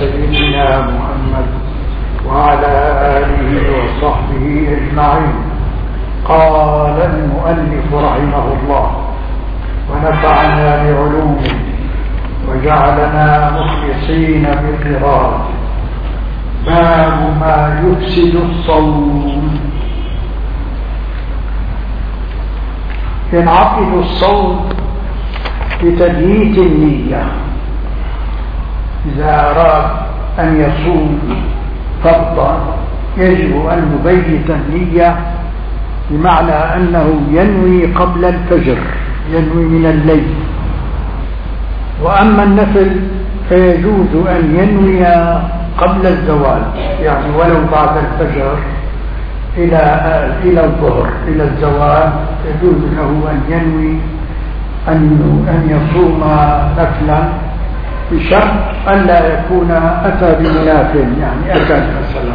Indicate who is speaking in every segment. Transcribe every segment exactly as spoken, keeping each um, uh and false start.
Speaker 1: سيدنا محمد وعلى آله وصحبه أجمعين. قال المؤلف رحمه الله ونفعنا بعلومه وجعلنا مخلصين بقراءته. باب ما يفسد الصوم. ينعقد الصوم بتبييت النية. إذا أراد أن يصوم فرضا يجب أن يبيت النية، بمعنى أنه ينوي قبل الفجر، ينوي من الليل. وأما النفل فيجوز أن ينوي قبل الزوال، يعني ولو بعد الفجر إلى إلى الظهر إلى الزوال يجوز له أن ينوي أن أن يصوم نفلا، بشرط ألا يكون أتى بمنافل، يعني أكل مثلا.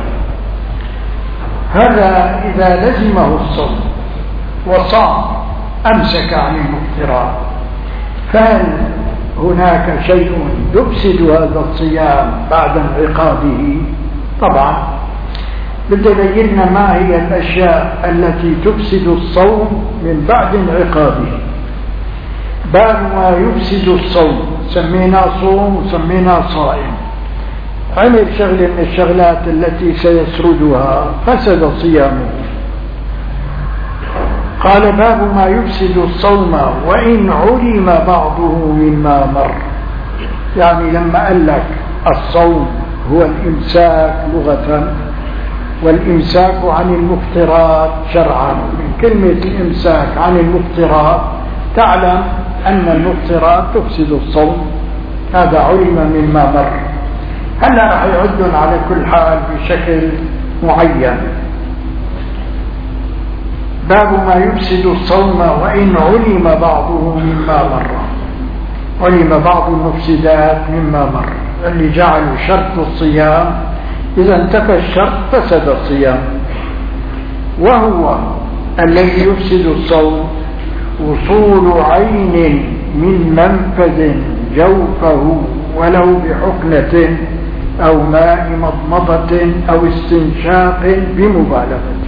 Speaker 1: هذا إذا لزمه الصوم وصام أمسك عن المفطرات. فهل هناك شيء يفسد هذا الصيام بعد انعقاده؟ طبعا بده يبين لنا ما هي الأشياء التي تفسد الصوم من بعد انعقاده. باب ما يفسد الصوم، سمينا صوم وسمينا صائم. عمل شغلة من الشغلات التي سيسردها فسد صيامه. قال باب ما يفسد الصوم وإن علم بعضه مما مر. يعني لما قال لك الصوم هو الإمساك لغة، والإمساك عن المفطرات شرعا. من كلمة الإمساك عن المفطرات تعلم أن المفطرات تفسد الصوم، هذا علم مما مر. هلا راح يعدون على كل حال بشكل معين. باب ما يفسد الصوم وإن علم بعضه مما مر. علم بعض المفسدات مما مر، اللي جعلوا شرط الصيام إذا انتفى الشرط فسد الصيام. وهو الذي يفسد الصوم وصول عين من منفذ جوفه ولو بحقنة أو ماء مضمضة أو استنشاق بمبالغة.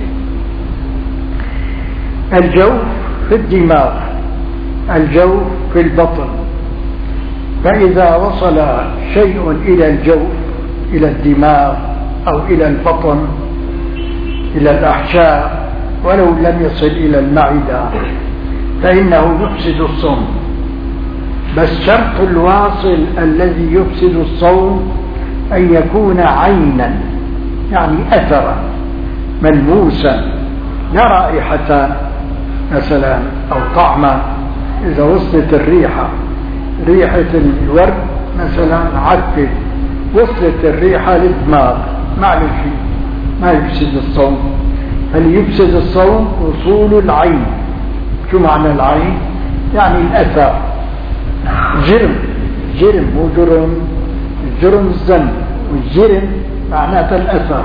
Speaker 1: الجوف في الدماغ، الجوف في البطن. فإذا وصل شيء إلى الجوف، إلى الدماغ أو إلى البطن، إلى الأحشاء، ولو لم يصل إلى المعدة، فإنه يفسد الصوم. بس شرط الواصل الذي يفسد الصوم أن يكون عينا، يعني أثرا ملموسا، لا رائحة مثلا أو طعما. إذا وصلت الريحة، ريحة الورد مثلا عدت، وصلت الريحة للدماغ، معلش ما يفسد الصوم. هل يفسد الصوم وصول العين. شو معنى العين؟ يعني الأثر. جرم، جرم مو جرم، الجرم الذنب، والجرم معناته الأثر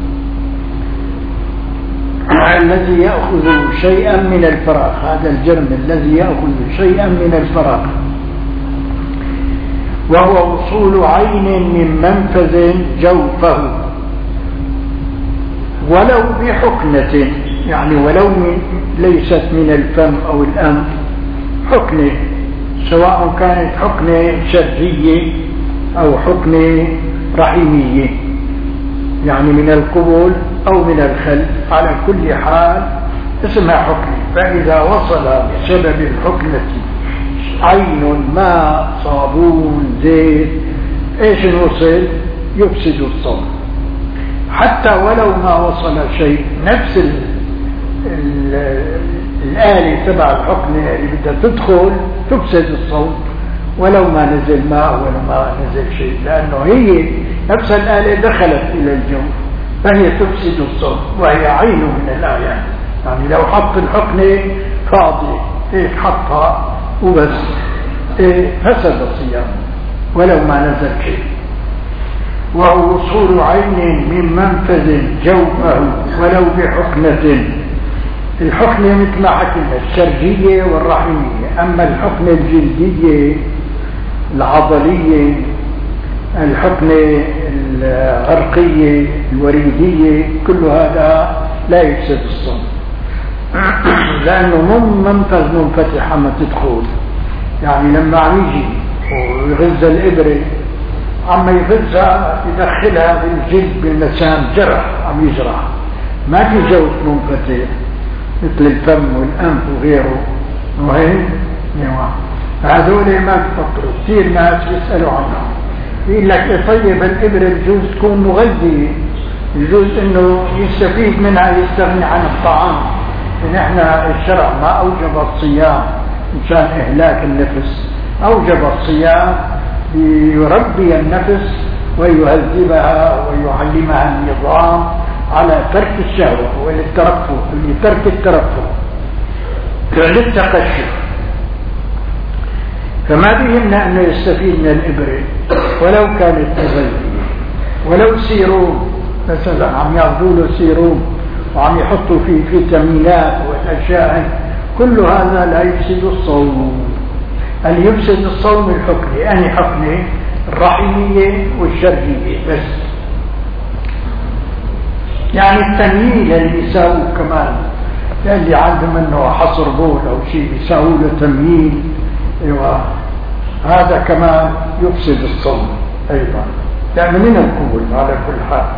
Speaker 1: الذي يأخذ شيئا من الفراغ. هذا الجرم الذي يأخذ شيئا من الفراغ. وهو وصول عين من منفذ جوفه ولو بحقنة، يعني ولو من ليست من الفم أو الأنف، حقنة، سواء كانت حقنة شرجية أو حقنة رحمية، يعني من القبول أو من الخلف، على كل حال اسمها حقنة. فإذا وصل بسبب الحقنة عين، ماء، صابون، زيت، ايش وصل يفسد الصوم. حتى ولو ما وصل شيء، نفس ال ال الآلة تبع الحقنة اللي بدها تدخل تفسد الصوم، ولو ما نزل ماء ولو ما نزل شيء، لأنه هي نفس الآلة دخلت إلى الجوف فهي تفسد الصوم، وهي عين من الآيات. يعني لو حط الحقنة فاضية هيك حطها وبس إيه فسد الصيام ولو ما نزل شيء. وهو وصول عين من منفذ جوفه ولو بحقنة. الحقنة مثل ما حكينا الشرجية والرحمية. أما الحقنة الجلدية العضلية الحقنة الغرقية الوريدية، كل هذا لا يفسد الصوم، لأنه مو منفذ منفتح عم تدخل. يعني لما عم يجي ويغز الإبرة عم يغزها يدخلها بالجلد باللسان، جرح عم يجرح، ما في جوف منفتح مثل الفم والأنف وغيره. وهين هذول ما بفكروا، كثير ناس يسألوا عنهم، يقول لك طيب الإبرة بجوز تكون مغذية، يجوز انه يستفيد منها يستغني عن الطعام. نحن الشرع ما اوجب الصيام مشان اهلاك النفس، اوجب الصيام ليربي النفس ويهذبها ويعلمها النظام على ترك الشهوة وللترفه، لترك الترفه للتقشف. فما بيهمنا انه يستفيد من الابره ولو كانت مغذية، ولو سيروم مثلا عم ياخذوا له سيروم وعم يحطوا فيه فيتامينات والاشياء، كل هذا لا يفسد الصوم. اللي يفسد الصوم الحقنة، أني حقنة الرحمية والشرجية بس. يعني التمييل اللي يساووا كمان، اللي عندهم انه حصر بول او شيء يساووا له تمييل، ايوه هذا كمان يفسد الصوم ايضا، يعني من القبول على كل حال.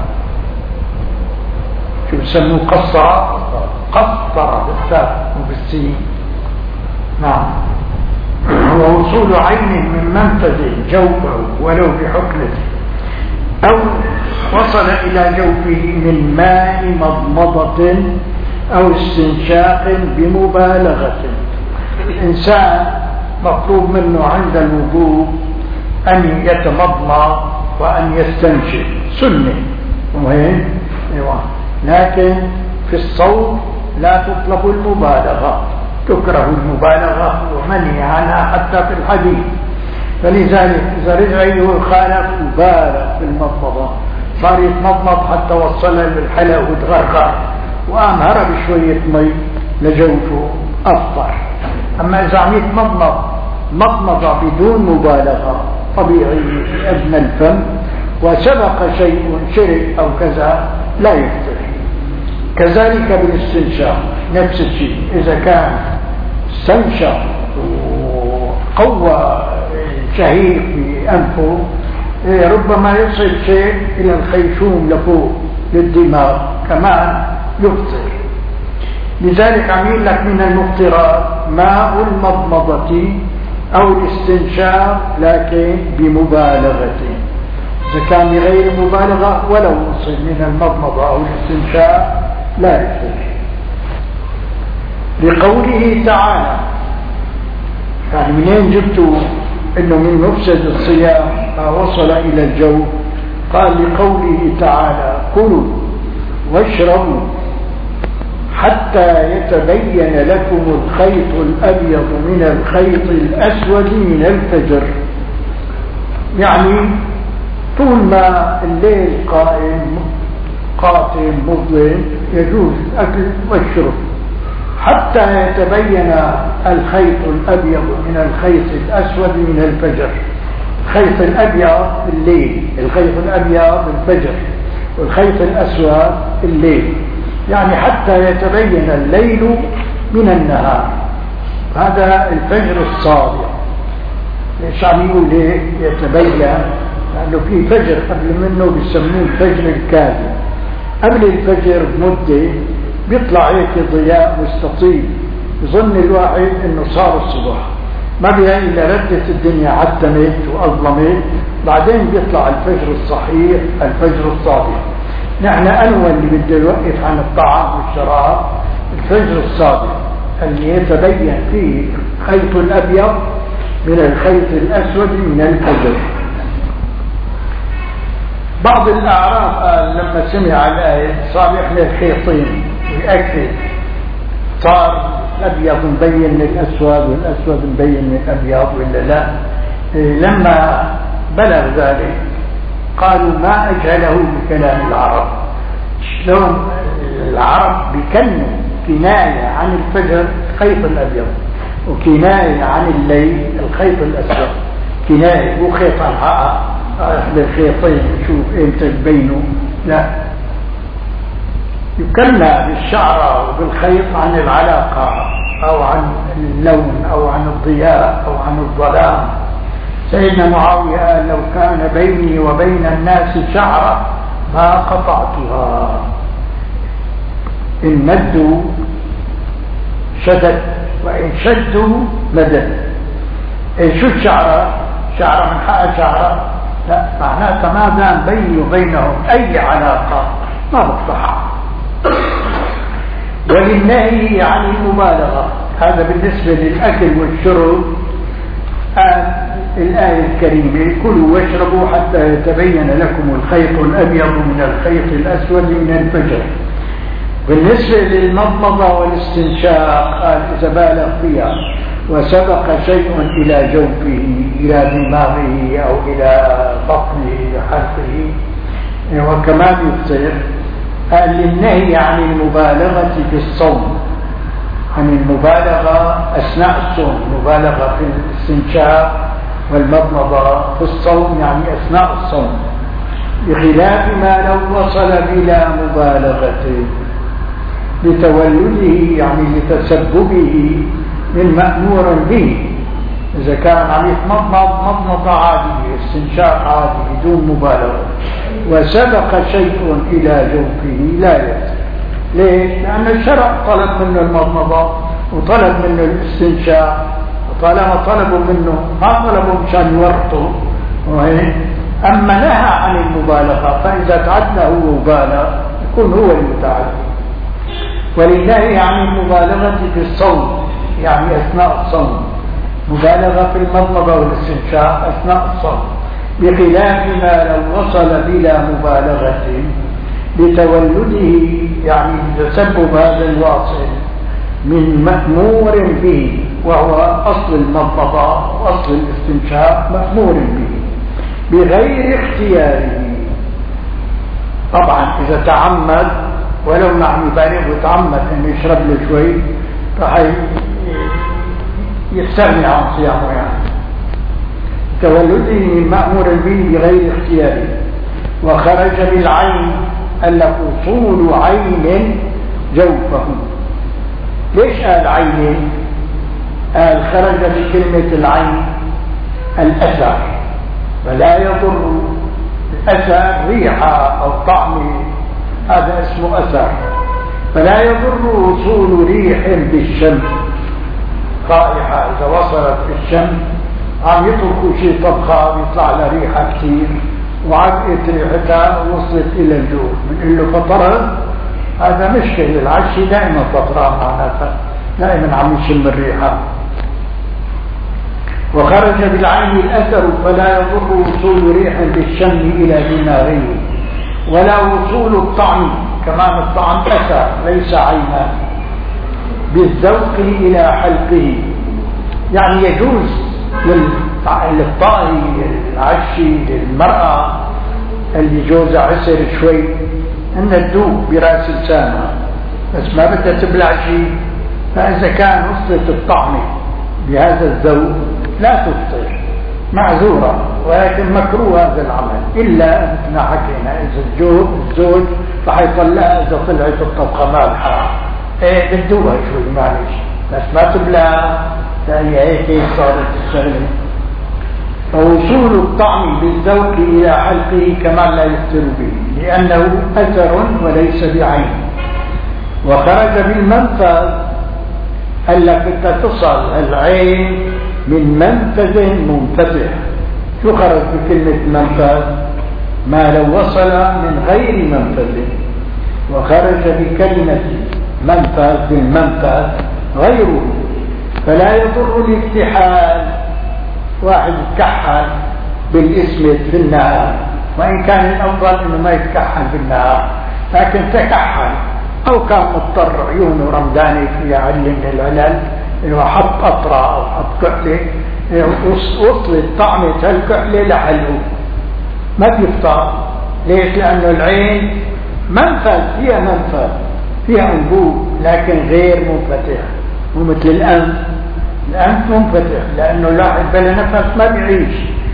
Speaker 1: شو بسموه؟ قصر، قصر بالتاء وبالسين. نعم. ووصول عين من منفذ جوفه ولو بحقنه، أو وصل إلى جوفه من ماء مضمضة أو استنشاق بمبالغة. الإنسان مطلوب منه عند الوضوء أن يتمضمض وأن يستنشق، سنة وين؟ أيوة. لكن في الصوم لا تطلب المبالغة، تكره المبالغة ومنهي عنها حتى في الحديث. فلذلك إذا رجع يخالف وبالغ في المضمضة، صار يتمضمض حتى وصلها للحلق وتغرغر وأمهر بشوية مي لجوفه أفطر. أما إذا عم يتمضمض مضمضة بدون مبالغة طبيعي في أدنى الفم وسبق شيء شرب أو كذا لا يفطر. كذلك بالاستنشاق نفس الشيء، إذا كان استنشق وقوى شهيق بأنفه ربما يصل شيء إلى الخيشوم لفوق للدماغ كمان يفطر. لذلك عميل لك من المفطرات ماء المضمضة أو الاستنشاق لكن بمبالغة. إذا كان بغير مبالغة ولو وصل من المضمضة أو الاستنشاق لا يفطر. لقوله تعالى، يعني منين جبتوا انه من مفسد الصيام ما وصل الى الجوف؟ قال لقوله تعالى: كلوا واشربوا حتى يتبين لكم الخيط الابيض من الخيط الاسود من الفجر. يعني طول ما الليل قائم قاتم مظلم يجوز الاكل والشرب حتى يتبين الخيط الأبيض من الخيط الأسود من الفجر. الخيط الأبيض الليل، الخيط الأبيض الفجر، والخيط الأسود الليل، يعني حتى يتبين الليل من النهار. هذا الفجر الصادق. ليش عم يقول ليه يتبين؟ لأنه في فجر قبل منه بيسموه الفجر الكاذب. قبل الفجر بمدة بيطلع هيك ضياء مستطيل، يظن الواحد انه صار الصبح، ما بيلاقي الا ردت الدنيا عتمت واظلمت، بعدين بيطلع الفجر الصحيح الفجر الصادق. نحن انوى اللي بده يوقف عن الطعام والشراب الفجر الصادق اللي يتبين فيه الخيط الابيض من الخيط الاسود من الفجر. بعض الاعراب قال لما سمع الايه صار يحمل خيطين ويأكد، صار الأبيض مبين من الأسود والأسود مبين من الأبيض ولا لا؟ لما بلغ ذلك قالوا ما أجهله بكلام العرب. شلون العرب بيكنوا كناية عن الفجر الخيط الأبيض وكناية عن الليل الخيط الأسود، كناية وخيط الحقة إحدى الخيطين شوف إمتى تبينه، لا، يكلى بالشعرة وبالخيط عن العلاقة أو عن اللون أو عن الضياء أو عن الظلام. سيدنا معاوية قال لو كان بيني وبين الناس شعرة ما قطعتها، إن مدوا شدد وإن شدوا مدد. إيه شو الشعرة؟ شعرة من حق شعرة؟ لا، معناتها ما دام بيني وبينهم أي علاقة ما بقطعها. وللنهي عن المبالغة، هذا بالنسبة للأكل والشرب. آه الآية الكريمة كلوا واشربوا حتى يتبين لكم الخيط الأبيض من الخيط الأسود من الفجر. بالنسبة للمضمضة والاستنشاق قال إذا بالغ فيها وسبق شيء إلى جوفه إلى دماغه أو إلى بطنه حلقه وكمان يفطر. قال للنهي عن المبالغة في الصوم، عن المبالغة أثناء الصوم، مبالغة في الاستنشاق والمضمضة في الصوم يعني أثناء الصوم، بخلاف ما لو وصل بلا مبالغة لتولده يعني لتسببه من مأمور به. إذا كان عم يتمضمض مضمضة عادية استنشاق عادي بدون مبالغة وسبق شيء إلى جوفه لا يأتي. ليه؟ لأن الشرع طلب منه المضمضة وطلب منه الاستنشاق، وطالما طلبوا منه ما طلبوا مشان يورطوا. أما نهى عن المبالغة فإذا تعدى هو وبالغ يكون هو المتعدي. ولله عن المبالغة في الصوم يعني أثناء الصوم، مبالغة في المضمضة والاستنشاق أثناء الصوم، بخلاف ما لو وصل بلا مبالغة لتولده يعني تسبب هذا الواصل من مأمور به، وهو أصل المضمضة وأصل الاستنشاق مأمور به بغير اختياره. طبعا إذا تعمد ولو ما عم يبالغ وتعمد أن يشرب له شوي راح يستغني عن صيامه يعني. تولده من مأمور به بغير اختياره. وخرج بالعين أن أصول عين جوفه. ليش قال عين؟ قال خرج بكلمة العين الأثر، فلا يضر الأثر ريحة أو طعم، هذا اسمه أثر، فلا يضر وصول ريح بالشم. رائحة إذا وصلت في الشم عم يتركوا شيء طبخة بيطلع لها ريحة كثير وعبقت ريحتها وصلت إلى الجوف، بنقول له فطرت، هذا مشكلة. العشي دائما فطران معناتها دائما عم يشم الريحة. وخرج بالعين الأثر فلا يضر وصول ريح بالشم إلى دماغه، ولا وصول الطعم، كمان الطعم أثر ليس عينا، بالذوق إلى حلقه. يعني يجوز للطائي العشي للمرأة اللي جوزها عسر شوي أن تدوب براس لسانها، بس ما بدها تبلع شيء. فإذا كان وصلت الطعم بهذا الذوق لا تفطر، معذورة، ولكن مكروه هذا العمل، إلا أننا حكينا إذا الزوج الزوج رح يطلعها إذا طلعت الطبخة مالحة، إيه بدوها شوي معلش، بس ما تبلع، هي هيك صارت الشغلة. فوصول الطعم بالذوق إلى حلقه كما لا يفطر به، لأنه أثر وليس بعين. وخرج بالمنفذ، قال لك بدها تصل العين من منفذ منفتح. شو خرج بكلمة منفذ؟ ما لو وصل من غير منفذ. وخرج بكلمة منفذ بالمنفذ غيره، فلا يضر الاكتحال. واحد يتكحل بالاسم في النهار، وإن كان الأفضل إنه ما يتكحل بالنهار، لكن تكحل أو كان مضطر عيونه رمضاني فيها علم من العلل، إنه حط قطرة أو حط كحلة وصلت طعمة هالكحلة لحلقه ما بيفطر. ليش؟ لأنه العين منفذ، فيها منفذ، فيها أنبوب، لكن غير منفتح، مو مثل الأنف. الأنف منفتح لأنه الواحد بلا نفس ما بيعيش،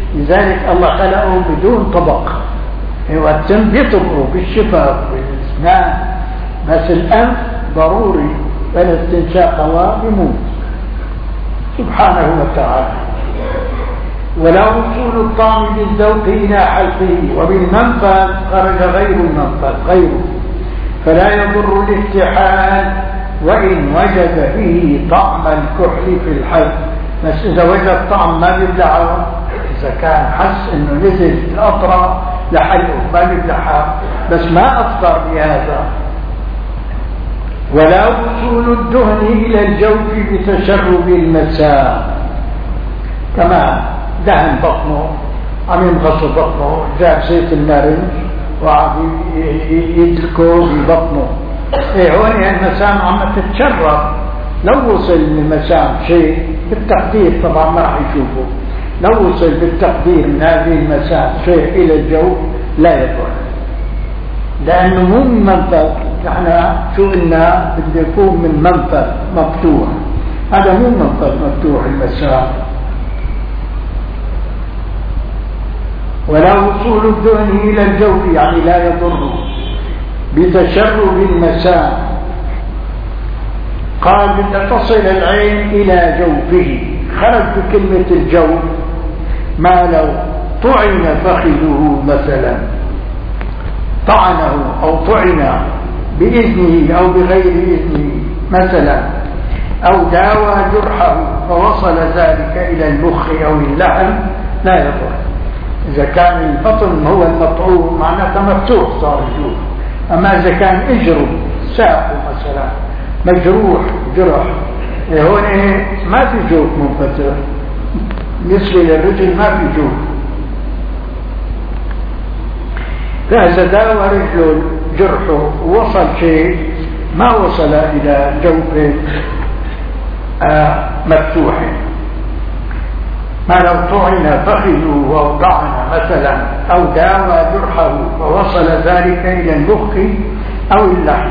Speaker 1: لذلك الله خلقه بدون طبق. هو التم بيطبقه بالشفاف بالاسنان، بس الانف ضروري، فلا استنشاق هواء بموت سبحانه وتعالى. ولا وصول الطعم بالذوق إلى حلقه، وبالمنفذ خرج غير المنفذ غيره، فلا يضر الافتحال وإن وجد فيه طعم الكحل في الحلق. بس إذا وجد طعم ما بيبلعه، إذا كان حس إنه نزل الأطرة لحلقه ما بيبلعها، بس ما أفطر بهذا. ولا وصول الدهن إلى الجوف بتشرب المساء، كما دهن بطنه، عم ينغص بطنه، جاب زيت النارنج وعم يدلكه ببطنه. ايه هون المسام عم تتشرب. لو وصل المسام شيء بالتقدير، طبعا ما راح يشوفه، لو وصل بالتقدير من هذه المسام شيء الى الجو لا يضر، لانه مو من منفذ. نحن شو قلنا؟ بده يكون من منفذ مفتوح، هذا مو منفذ مفتوح المسام. ولا وصول الدهن إلى الجوف يعني لا يضر بتشرب المساء. قال بدها تصل العين إلى جوفه، خرج بكلمة الجوف ما لو طعن فخذه مثلا، طعنه أو طعن بإذنه أو بغير إذنه مثلا، أو داوى جرحه فوصل ذلك إلى المخ أو اللحم لا يضر. إذا كان البطن هو المطعوم معناته مفتوح صار الجوف. أما إذا كان اجره ساقه مثلا مجروح جرح، هون ما في جوف منفتح، بالنسبة للرجل ما في جوف. فإذا داوى رجله جرحه ووصل شيء ما وصل إلى جوف آه مفتوح، ما لو طعن فخذه أو طعن مثلا، أو داوى جرحه فوصل ذلك إلى المخ أو اللحم.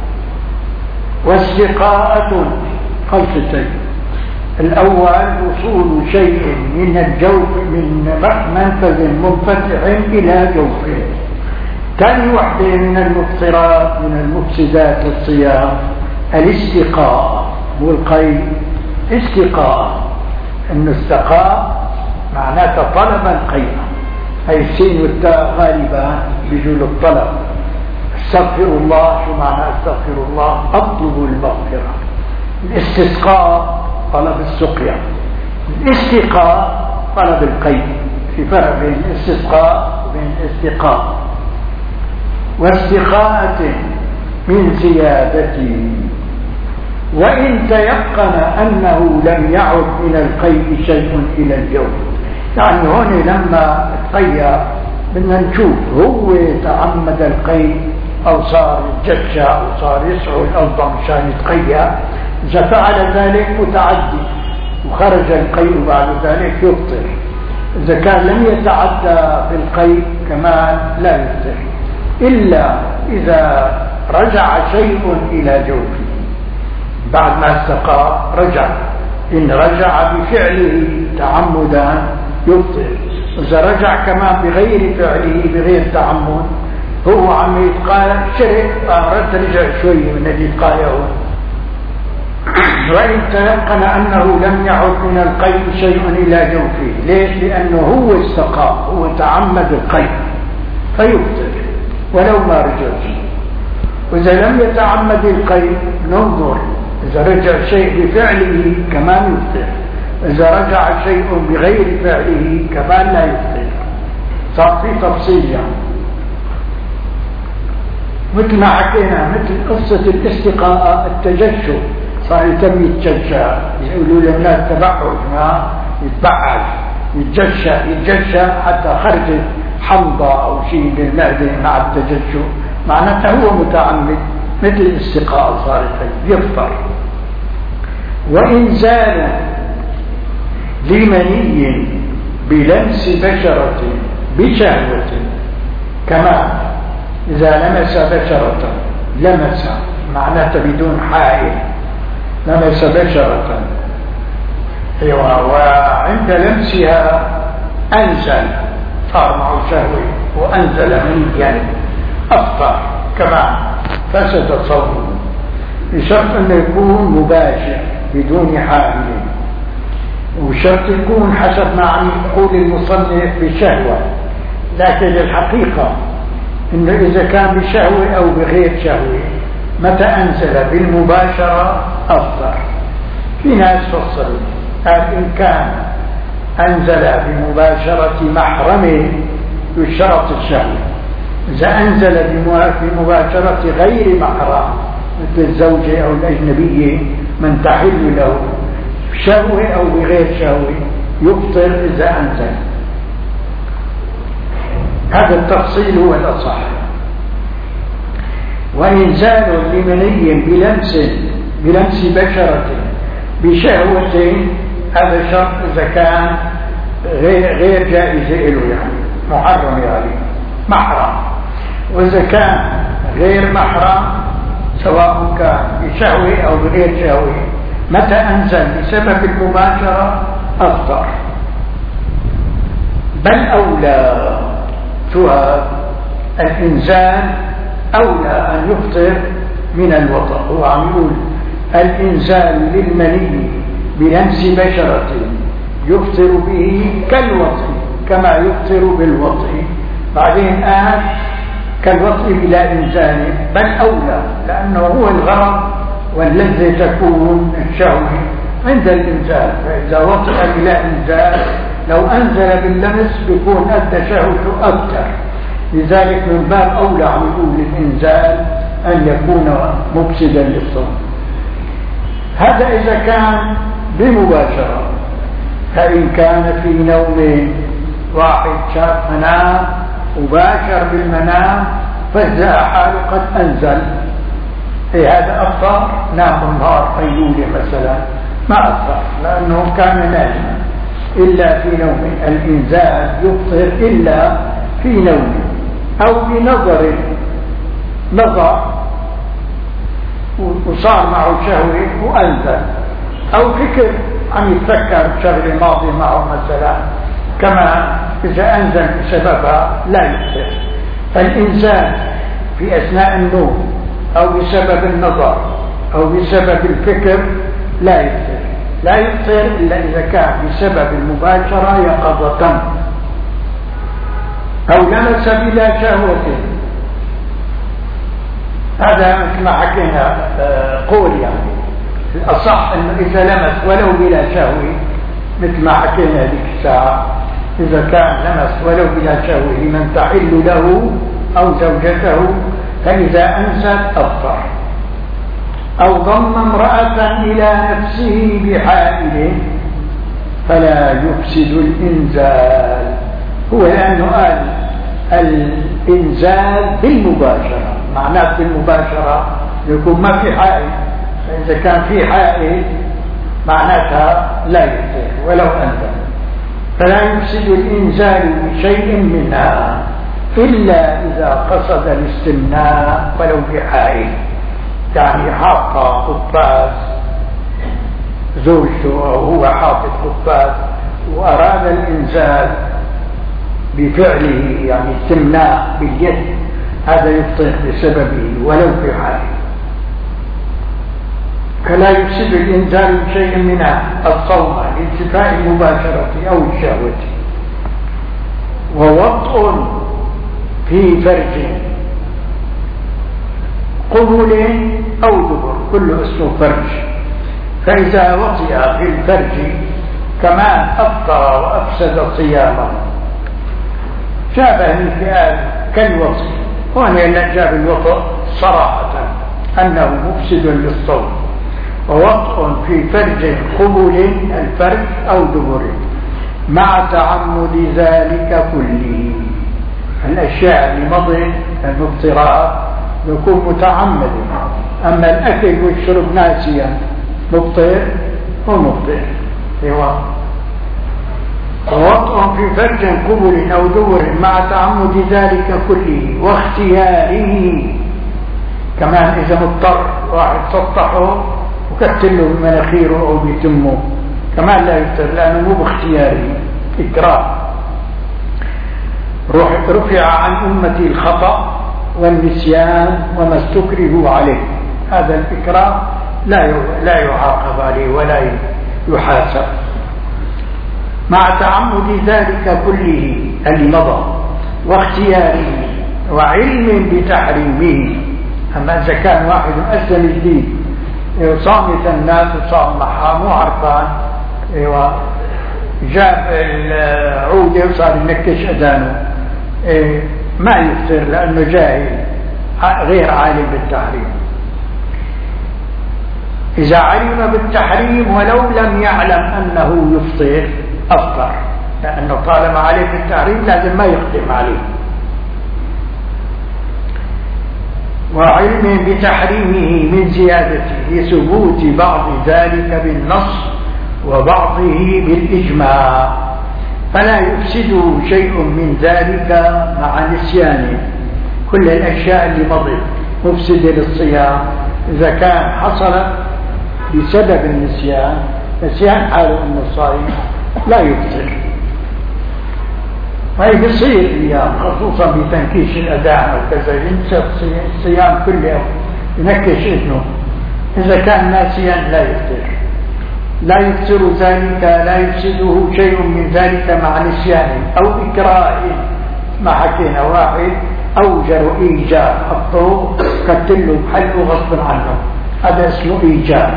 Speaker 1: واستقاءة خلصتين: الأول وصول شيء من الجوف من منفذ منفتح إلى جوفه. ثاني وحدة من المفطرات من المفسدات للصيام الاستقاء والقيء. استقاء انه استقاء معناته طلب القيء، هي السين والتاء غالبا بيجوا للطلب. استغفر الله، شو معنى استغفر الله؟ اطلب المغفرة. الاستسقاء طلب السقيا، الاستقاء طلب القيء. في فرق بين الاستسقاء وبين الاستقاء. واستقاءة من زيادته، وإن تيقن أنه لم يعد من القيء شيء إلى الجوف. يعني هون لما تقيأ بدنا نشوف هو تعمد القيء أو صار يتجشى أو صار يسعى الأرض مشان يتقيأ. إذا فعل ذلك متعدي وخرج القيء بعد ذلك يفطر. إذا كان لم يتعدى في القيء كمان لا يفطر، إلا إذا رجع شيء إلى جوفه بعد ما استقى رجع. إن رجع بفعله تعمدا يبطل. إذا رجع كمان بغير فعله بغير تعمد، هو عم يتقايا شرك رد رجع شوية من الإتقايا. وإن تيقن أنه لم يعد من القيء شيء إلى جوفه. ليش؟ لأنه هو استقى، هو تعمد القيء فيبطل ولو ما رجع. وإذا لم يتعمد القيء ننظر، إذا رجع شيء بفعله كمان يفطر، إذا رجع شيء بغير فعله كمان لا يفطر. صار في تفصيل يعني. مثل ما حكينا مثل قصة الاستقاء التجشع، صار يتم يتجشع، يقولوا للناس تبعوا جماعة يتبعل يتجشع يتجشع حتى خرجت حمضة أو شيء بالمعدة مع التجشع، معناته هو متعمد. مثل الاستقاء صارت يفطر. وإن زال لمني بلمس بشرة بشهوة، كما إذا لمس بشرة، لمس معناته بدون حائل، لمس بشرة، أيوة، وعند لمسها أنزل صار معه شهوة وأنزل منيا أفطر كمان فسد صومه، بشرط أنه يكون مباشر بدون حائل، وشرط يكون حسب ما عم يقول المصنف بشهوة، لكن الحقيقة انه اذا كان بشهوة او بغير شهوة متى انزل بالمباشرة افضل. في ناس فصلوا قال ان كان انزل بمباشرة محرمه يشترط الشهوة، اذا انزل بمباشرة غير محرم مثل الزوجة او الاجنبية من تحل له بشهوة او بغير شهوة يفطر اذا انزل. هذا التفصيل هو الأصح. وإنزال لمني بلمس بلمس بشرة بشهوة هذا شرط إذا كان غير, غير جائز له، يعني محرم يعني محرم، وإذا كان غير محرم سواء كان بشهوة أو بغير شهوة متى أنزل بسبب المباشرة أفطر. بل أولى الإنزال أولى أن يفطر من الوطأ. هو عم يقول الإنزال للمني بلمس بشرة يفطر به كالوطء كما يفطر بالوطء، بعدين قال كالوطء بلا إنزال، بل أولى لأنه هو الغرض واللذة تكون الشهوة عند الإنزال، فإذا وطئ بلا إنزال لو أنزل باللمس بيكون أدى شهوته أكثر، لذلك من باب أولى عم يقول الإنزال أن يكون مفسدا للصوم. هذا إذا كان بمباشرة، فإن كان في نوم واحد شاف منام وباشر بالمنام فإذا حاله قد أنزل، إيه هذا أفطر؟ نام النهار قيلولة مثلا ما أفطر لأنه كان ناجما إلا في نوم. الإنزال يفطر إلا في نوم أو بنظر نظر وصار معه شهوة وأنزل، أو فكر عم يتفكر شغله ماضي معه مثلا كما إذا أنزل بسببها لا يفطر. فالإنزال في أثناء النوم أو بسبب النظر أو بسبب الفكر لا يفطر. لا يفطر إلا إذا كان بسبب المباشرة يقظة أو لمس بلا شهوة. هذا مثل ما حكينا قول، يعني الأصح أنه إذا لمس ولو بلا شهوة مثل ما حكينا هذيك الساعة، إذا كان لمس ولو بلا شهوة لمن تحل له أو زوجته فإذا أنزل أفطر. أو ضم امرأة إلى نفسه بحائل فلا يفسد الإنزال. هو لأنه قال الإنزال بالمباشرة، معناه بالمباشرة يكون ما في حائل، فإذا كان في حائل معناتها لا يفسد ولو أنزل. فلا يفسد الإنزال بشيء منها إلا إذا قصد الاستمناء ولو بحائل، يعني حاط قفاز زوجته أو هو حاطط قفاز وأراد الإنزال بفعله يعني استمناء باليد، هذا يفطر بسببه ولو في حاله. فلا يفسد الإنزال بشيء منها الصوم لانتفاء المباشرة أو الشهوة. ووطء في فرج قبول أو دبر كله اسمه فرج، فإذا وطئ في الفرج كمان أفطر وأفسد صيامه. شابه الفئات كالوطئ، وهنا جاب الوطئ صراحة أنه مفسد للصوم. ووطء في فرج قبول الفرج أو دبر مع تعمد ذلك كله. الأشياء اللي مضت المفطرات يكون متعمد، أما الأكل والشرب ناسيا مبطر ومبطر. ووطء في فرج قبل أو دور مع تعمد ذلك كله واختياره. كمان إذا مضطر واحد سطحه وكتله بمناخيره أو بيتمه كمان لا يفطر لأنه مو باختياره، إكراه رفع عن أمتي الخطأ والنسيان وما استكرهوا عليه. هذا الإكراه لا لا يعاقب عليه ولا يحاسب، مع تعمد ذلك كله اللي مضى واختياره وعلم بتحريمه. أما إذا كان واحد أسلم جديد صامت الناس وصام معها مو عرفان، ايوه جاب العودة وصار ينكش أذانه، إيه ما يفطر لأنه جاهل غير عالم بالتحريم. إذا علم بالتحريم ولو لم يعلم أنه يفطر أفطر، لأنه طالما عليه بالتحريم لازم ما يقدم عليه. وعلم بتحريمه من زيادته لثبوت بعض ذلك بالنص وبعضه بالإجماع، فلا يفسد شيء من ذلك مع نسيانه. كل الأشياء اللي مضت مفسدة للصيام إذا كان حصلت بسبب النسيان، نسيان حاله أنه صايم لا يفطر. ما يصير أيام خصوصا بتنكيش الأذان وكذا ينسى الصيام كله ينكش إذنه، إذا كان ناسيا لا يفطر. لا يكثر ذلك، لا يفسده شيء من ذلك مع نسيان أو إكراه، ما حكينا واحد أوجر إيجاب حطوه قتله بحله غصب عنه، هذا اسمه إيجاب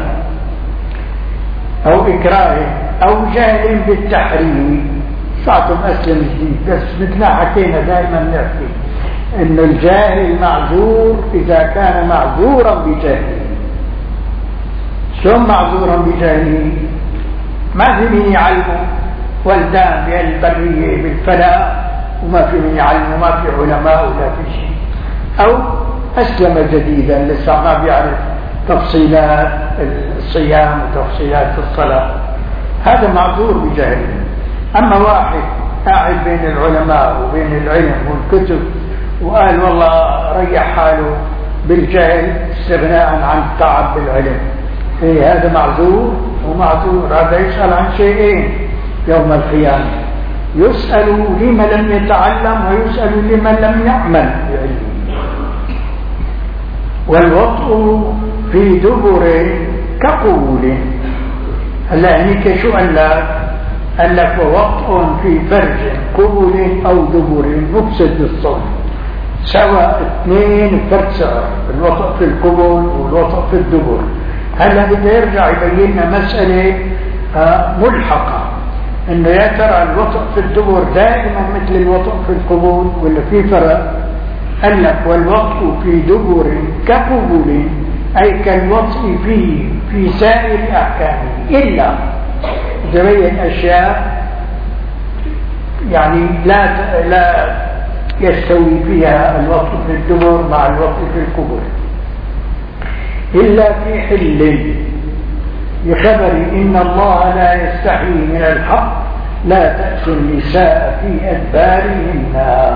Speaker 1: أو إكراه أو جهل بالتحريم. صعتم أسلم جديد، بس مثل ما حكينا دائما نحكي إنه الجاهل معذور إذا كان معذورا بجهله. شلون معذورا بجهله؟ ما في من يعلمه، ولدان بالبرية بالفلاح وما في من يعلمه، ما في علماء ولا في شيء، أو أسلم جديدا لسه ما بيعرف تفصيلات الصيام وتفصيلات الصلاة، هذا معذور بجهله. أما واحد قاعد بين العلماء وبين العلم والكتب وقال والله ريح حاله بالجهل استغناء عن التعب بالعلم، إيه هذا معذور ومعذور. هذا يسأل عن شيئين يوم القيامة، يسأل لما لم يتعلم ويسأل لمن لم يعمل بعلمه. والوطء في دبر كقبول. هلا هنيك شو قال لك؟ قال لك ووطء في فرج قبول أو دبر مفسد للصوم، سواء اثنين فرد سعر، الوطء في القبول والوطء في الدبر. هلا بده يرجع يبين لنا مسألة ملحقة، انه يا ترى الوطء في الدبر دائما مثل الوطء في القبول ولا في فرق؟ قال لك والوطء في دبر كقبول، اي كالوطء فيه في سائر احكامه، الا تبين اشياء يعني لا لا يستوي فيها الوطء في الدبر مع الوطء في القبول، إلا في حل بخبر إن الله لا يستحي من الحق لا تأتوا النساء في أدبارهن.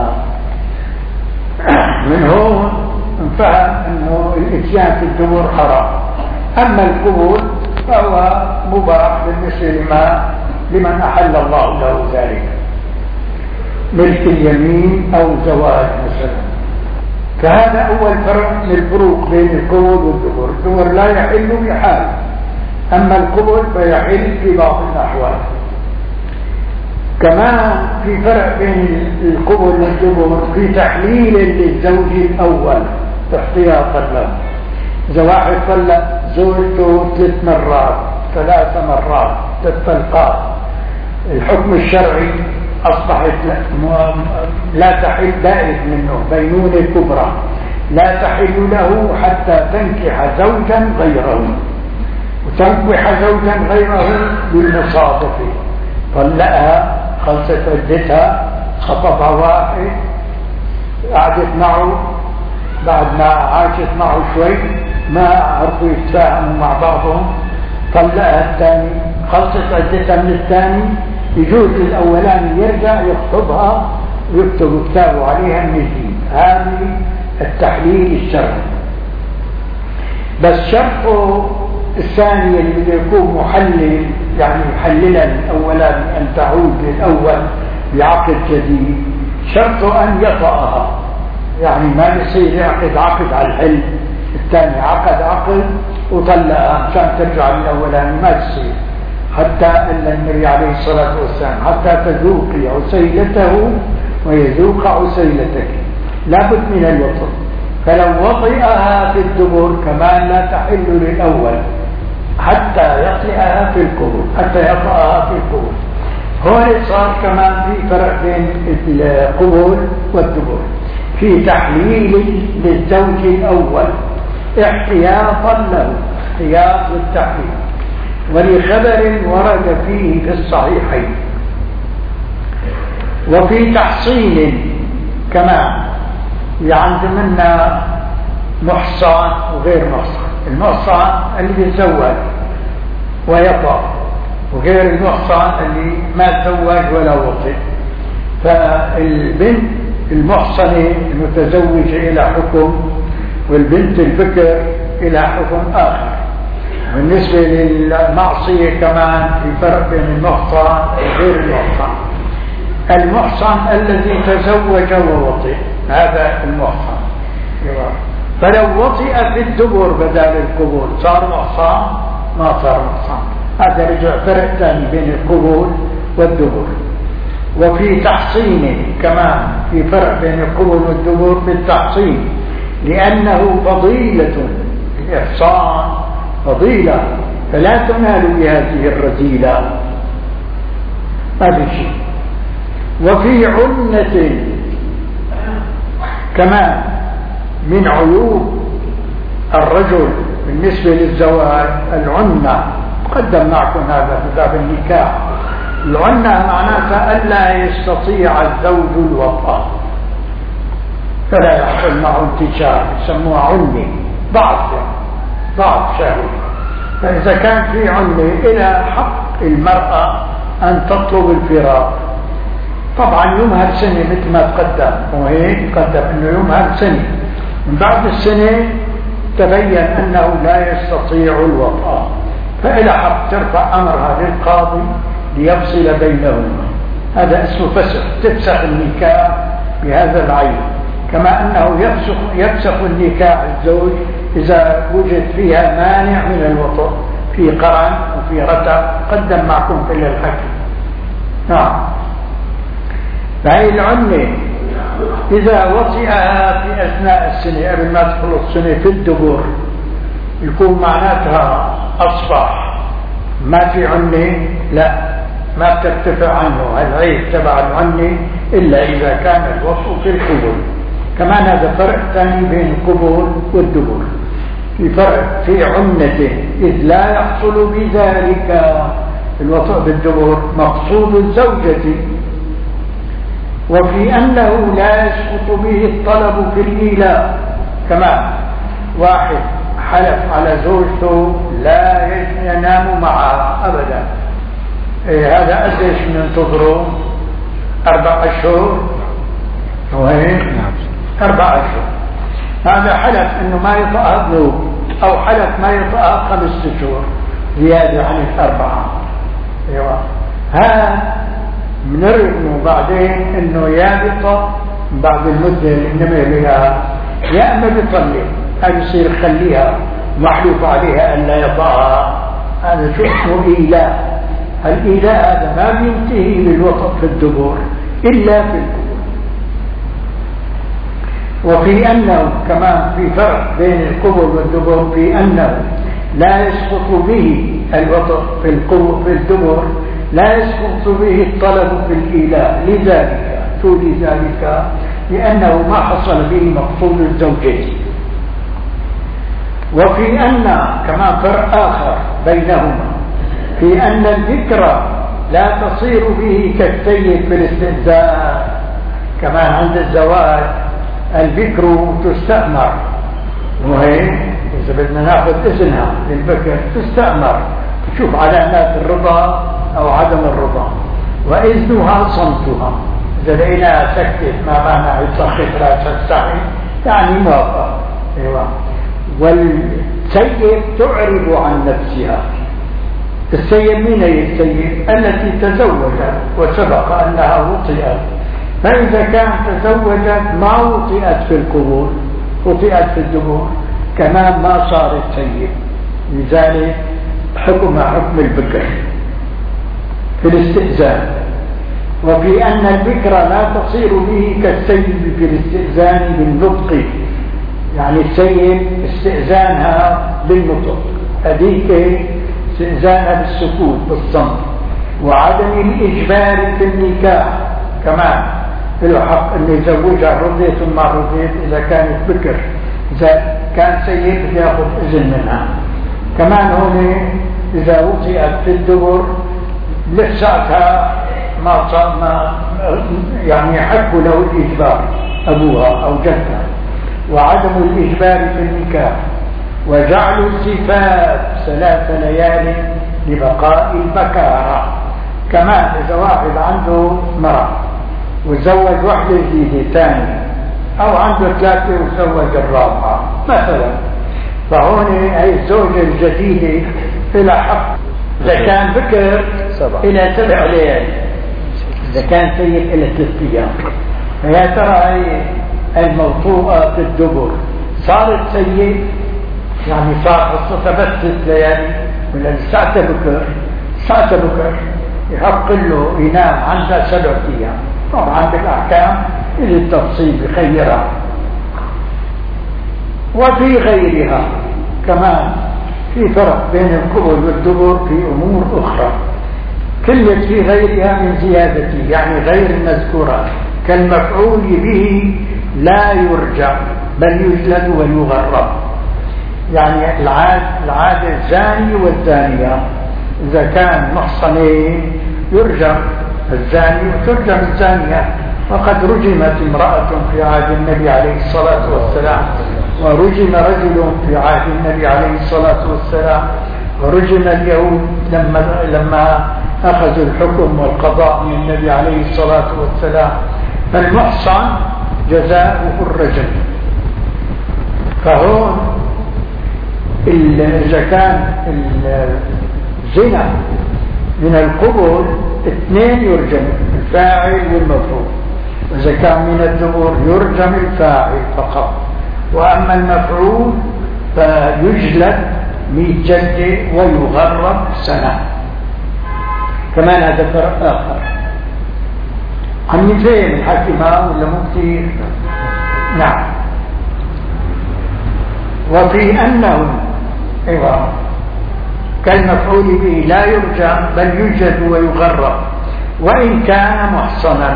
Speaker 1: من هون انفهم أنه الإتيان في الدبر حرام، أما القبول فهو مباح بالنسبة لما لمن أحل الله له ذلك، ملك اليمين أو زواج مثلا. فهذا أول فرق من الفروق بين القبول والدبر. الدبر لا يحل بحال، أما القبول فيحل في بعض الأحوال. كمان في فرق بين القبول والدبر في تحليل للزوج الأول احتياطا له. إذا واحد طلق زوجته ثلاث مرات ثلاث مرات ثلاث طلقات، الحكم الشرعي أصبحت لا تحل بائد منه بينونة كبرى، لا تحل له حتى تنكح زوجا غيره، وتنكح زوجا غيره بالمصادفة. طلقها خلصت عدتها، خطبها واحد، قعدت معه، بعد ما عاشت معه شوي ما عرفوا يتفاهموا مع بعضهم، طلقها الثاني، خلصت عدتها من الثاني، يجوز الأولاني يرجع يخطبها ويكتب كتابه عليها من جديد. هذه التحليل الشرعي. بس شرطه الثاني اللي بده يكون محلل، يعني محللا الأولاني أن تعود للأول بعقد جديد، شرط أن يطأها، يعني ما يصير يعقد عقد على الحلم الثاني، عقد عقد وطلقها مشان ترجع للأولاني، ما تصير حتى إلا النبي عليه الصلاة والسلام حتى تذوقي عسيلته ويذوق عسيلتك، لابد من الوطء. فلو وطئها في الدبر كمان لا تحل للأول حتى يطئها في القبور، حتى يطئها في القبور. هون صار كمان في فرق بين القبور والدبر، في تحليل للزوج الأول احتياطا له، احتياط للتحليل، ولخبر ورد فيه في الصحيحين. وفي تحصين كمان، يعني منا محصن وغير محصن. المحصن اللي يتزوج ويطأ، وغير المحصن اللي ما تزوج ولا وطئ. فالبنت المحصنة المتزوجة إلى حكم، والبنت البكر إلى حكم آخر. بالنسبة للمعصية كمان في فرق بين المحصن وغير المحصن. المحصن الذي تزوج ووطئ، هذا المحصن. فلو وطئ في الدبر بدل القبول صار محصن؟ ما صار محصن. هذا رجع فرق ثاني بين القبول والدبر. وفي تحصين كمان في فرق بين القبول والدبر بالتحصين، لأنه فضيلة، الإحصان فضيلة فلا تنال بهذه الرذيلة، هذا الشيء. وفي عنة كمان من عيوب الرجل بالنسبة للزواج العنة، قدم معكم هذا في باب النكاح. العنة معناتها ألا يستطيع الزوج الوطأ، فلا يحصل معه انتشار، يسموها عنة، ضعف ضعف شهوي. فإذا كان في عنة إلى حق المرأة أن تطلب الفراق. طبعا يمهل سنة مثل ما تقدم، وهيك تقدم أنه يمهل سنة، من بعد السنة تبين أنه لا يستطيع الوطأ، فإلى حق ترفع أمرها للقاضي ليفصل بينهما. هذا اسمه فسخ، تفسخ النكاح بهذا العين. كما أنه يفسخ, يفسخ النكاح الزوج إذا وجد فيها مانع من الوطأ، في قرن وفي رتب، قدم معكم في الحكي. نعم. فهي العنة إذا وطئها في أثناء السنة قبل ما تخلص السنة في الدبر، يكون معناتها أصبح ما في عنة، لا ما بترتفع عنه العيب تبع العنة إلا إذا كان الوطء في القبول. كمان هذا فرق ثاني بين القبول والدبر، في فرق في عنة إذ لا يحصل بذلك الوطء بالدبر مقصود الزوجة، وفي أنه لا يسقط به الطلب في الإيلاء. كمان واحد حلف على زوجته لا ينام معها أبدا، إيه هذا قديش ننتظره؟ أربع أشهر، وين؟ أربع أشهر. هذا حلف إنه ما يطأها ذنوب، أو حلف ما يطأها خمس شهور زيادة عن الأربعة. أيوة. ها بنرغم بعدين إنه يا بيطأ بعد المدة اللي نمر لها، يا أما بيطلق، هذا يصير خليها محلوف عليها أن لا يطأها. هذا شو اسمه إيلاء. الإيلاء هذا ما بينتهي بالوطأ في الدبر إلا في القبور. وفي أنه كمان في فرق بين القبور والدبر، في أنه لا يسقط به الوطأ في القبور في الدبر، لا يسقط به الطلب في الإيلاء. لذلك تولي ذلك لأنه ما حصل به مقصود الزوجين. وفي أن كمان فرق آخر بينهما، في أن الذكر لا تصير به كالسيد في الاستئذان. كمان عند الزواج البكر تستأمر، وهي إذا بدنا ناخذ إذنها للبكر تستأمر، تشوف علامات الرضا أو عدم الرضا، وإذنها صمتها. إذا لقيناها سكت ما معنى يصخف راسها الصحي يعني موافقة. أيوة. والسيد تعرض عن نفسها. السيد مين هي السيد؟ التي تزوجت وسبق أنها وطئت، فإذا كانت تزوجت ما وطئت في القبور، وطئت في الدبر، كمان ما صارت سيد، لذلك حكمها حكم البكر في الاستئذان. وفي أن البكر لا تصير به كالسيد في الاستئذان بالنطق، يعني السيد استئذانها بالنطق، هذيك استئذانها بالسكوت بالصمت. وعدم الإجبار في النكاح كمان له حق أن يزوجها رضيت ثم رضيت إذا كانت بكر، إذا كان سيد يأخذ إذن منها. كمان هون إذا وطئت في الدبر لساتها ما صار ما يعني يحق له الإجبار أبوها أو جدها. وعدم الإجبار في النكاح. وجعل الزفاف ثلاث ليال لبقاء البكارة. كمان إذا واحد عنده مرأة وتزوج واحدة جديدة ثانية، أو عنده ثلاثة وتزوج الرابعة مثلا، فهون هي الزوجة الجديدة إلى حق إذا كان بكر إلى سبع ليالي، إذا كان سيد إلى ثلاث أيام. فيا ترى هي الموطوءة في الدبر صارت سيد، يعني صار قصتها بس ست ليالي، من الساعة بكر ساعة بكر يحق له ينام عندها سبع أيام. طبعا بالأحكام إلى التفصيل بخيرها. وفي غيرها كمان في فرق بين القبل والدبر في أمور أخرى. كلمة في غيرها من زيادته، يعني غير المذكورة، كالمفعول به لا يرجع بل يجلد ويغرب. يعني العاد العادة الزاني والزانية إذا كان محصنين يرجم الزاني وترجم الزانية. وقد رجمت امرأة في عهد النبي عليه الصلاة والسلام، ورجم رجل في عهد النبي عليه الصلاة والسلام، ورجم اليهود لما لما أخذوا الحكم والقضاء من النبي عليه الصلاة والسلام. فالمحصن جزاؤه الرجم. فهون إذا كان الزنا من القبول اثنين يرجم، الفاعل والمفعول. وإذا كان من الدبر يرجم الفاعل فقط، وأما المفعول فيجلد مئة جلدة ويغرب سنة. كمان هذا فرق آخر. عن مثال الحكي معه ولا مو كثير؟ نعم. وفي أنه أيوة كالمفعول به لا يرجع بل يوجد ويغرب وإن كان محصنا.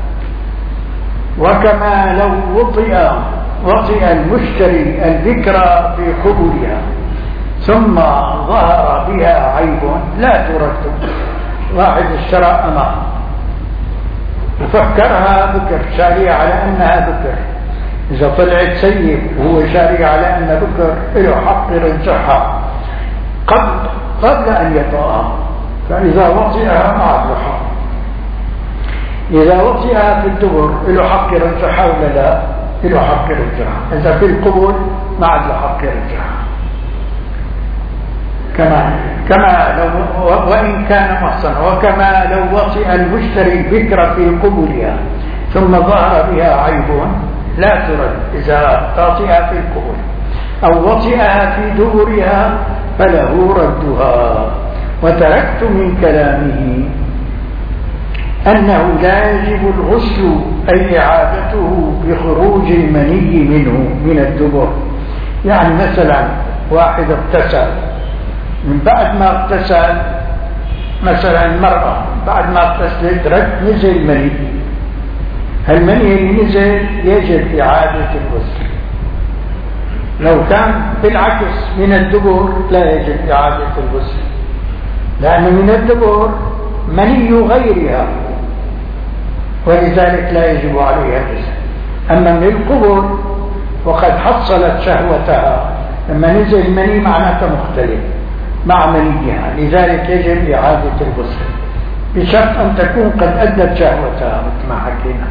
Speaker 1: وكما لو وطئ وطئ المشتري الذكرى في قبولها ثم ظهر بها عيب لا ترد. واحد اشترى أمام وفكرها بكر، شارية على أنها بكر، إذا طلعت سيب وهو شاري على أن بكر له حق يرجعها قبل قبل أن يطأها، فإذا وطئها ما له حق. إذا وطئها في الدبر له حق يرجعها ولا لا؟ له حق يرجعها. إذا في القبول ما له حق يرجعها. كما كما لو وإن كان محصنا. وكما لو وطئ المشتري البكر في قبولها ثم ظهر بها عيب لا ترد إذا وطئها في القبول، أو وطئها في دبرها فله ردها. وتركت من كلامه أنه لا يجب الغسل أي إعادته بخروج المني منه من الدبر. يعني مثلا واحد اغتسل، من بعد ما اغتسل مثلا المرأة بعد ما اغتسلت رد نزل مني، هالمني اللي نزل يجب إعادة الغسل. لو كان بالعكس من الدبر لا يجب إعادة الغسل، لأن من الدبر مني غيرها ولذلك لا يجب عليها الغسل. أما من القبر وقد حصلت شهوتها لما نزل المني معناته مختلف مع منيها، لذلك يجب إعادة الغسل بشرط أن تكون قد أدت شهوتها مثل ما حكينا.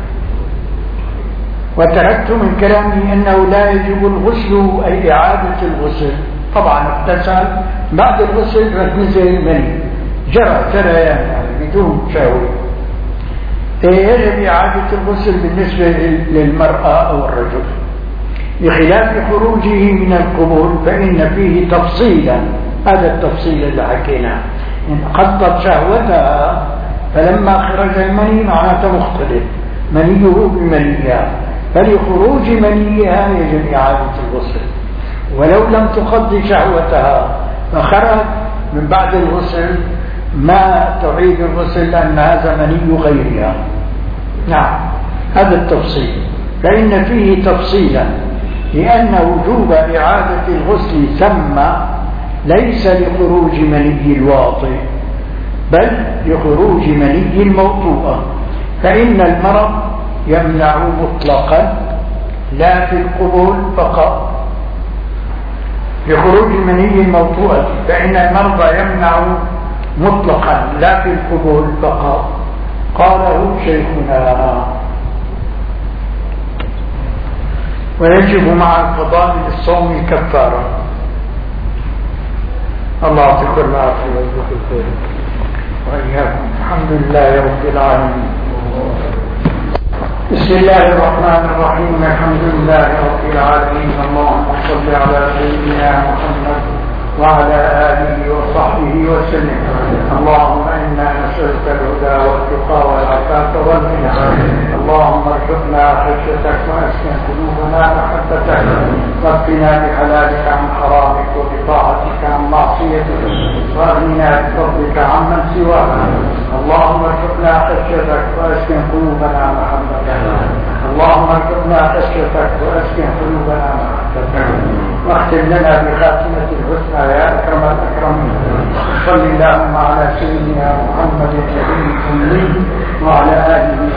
Speaker 1: وتركت من كلامي أنه لا يجب الغسل أي إعادة الغسل. طبعا اغتسل بعد الغسل رد نزل المني، جرى جريان يعني بدون شهوة. يجب إعادة الغسل بالنسبة للمرأة أو الرجل، بخلاف خروجه من القبول فإن فيه تفصيلا. هذا التفصيل اللي حكيناه، إن قضت شهوتها فلما خرج المني معناته مختلف، منيه بمنيها، فلخروج منيها يجب إعادة الغسل. ولو لم تقضي شهوتها فخرج من بعد الغسل ما تعيد الغسل، لأن هذا مني غيرها. نعم، هذا التفصيل، فإن فيه تفصيلا، لأن وجوب إعادة الغسل ثم ليس لخروج مني الواطئ بل لخروج مني الموطوءة، فإن المرض يمنع مطلقا لا في القبول فقط. لخروج مني الموطوءة فإن المرض يمنع مطلقا لا في القبول فقط، قاله شيخنا. ويجب مع القضاء للصوم الكفارة. الله يعطيكم العافية ويجزيكم الخير وإياكم. الحمد لله رب العالمين. بسم الله الرحمن الرحيم. الحمد لله رب العالمين. اللهم صل على سيدنا محمد وعلى آله وصحبه وسلم. اللهم إنا نسألك الهدى والتقى والعفاف والغنى. اللهم ارزقنا خشيتك وأسكن قلوبنا محبتك، وقنا بحلالك عن حرامك وبطاعتك عن معصيتك، وأغننا بفضلك عمن سواك. اللهم ارزقنا خشيتك وأسكن قلوبنا محبتك. اللهم ارزقنا خشيتك وأسكن قلوبنا محبتك، واختم لنا بخاتمة الحسنى يا أكرم الأكرمين. صل اللهم على سيدنا محمد النبي الأمي وعلى آله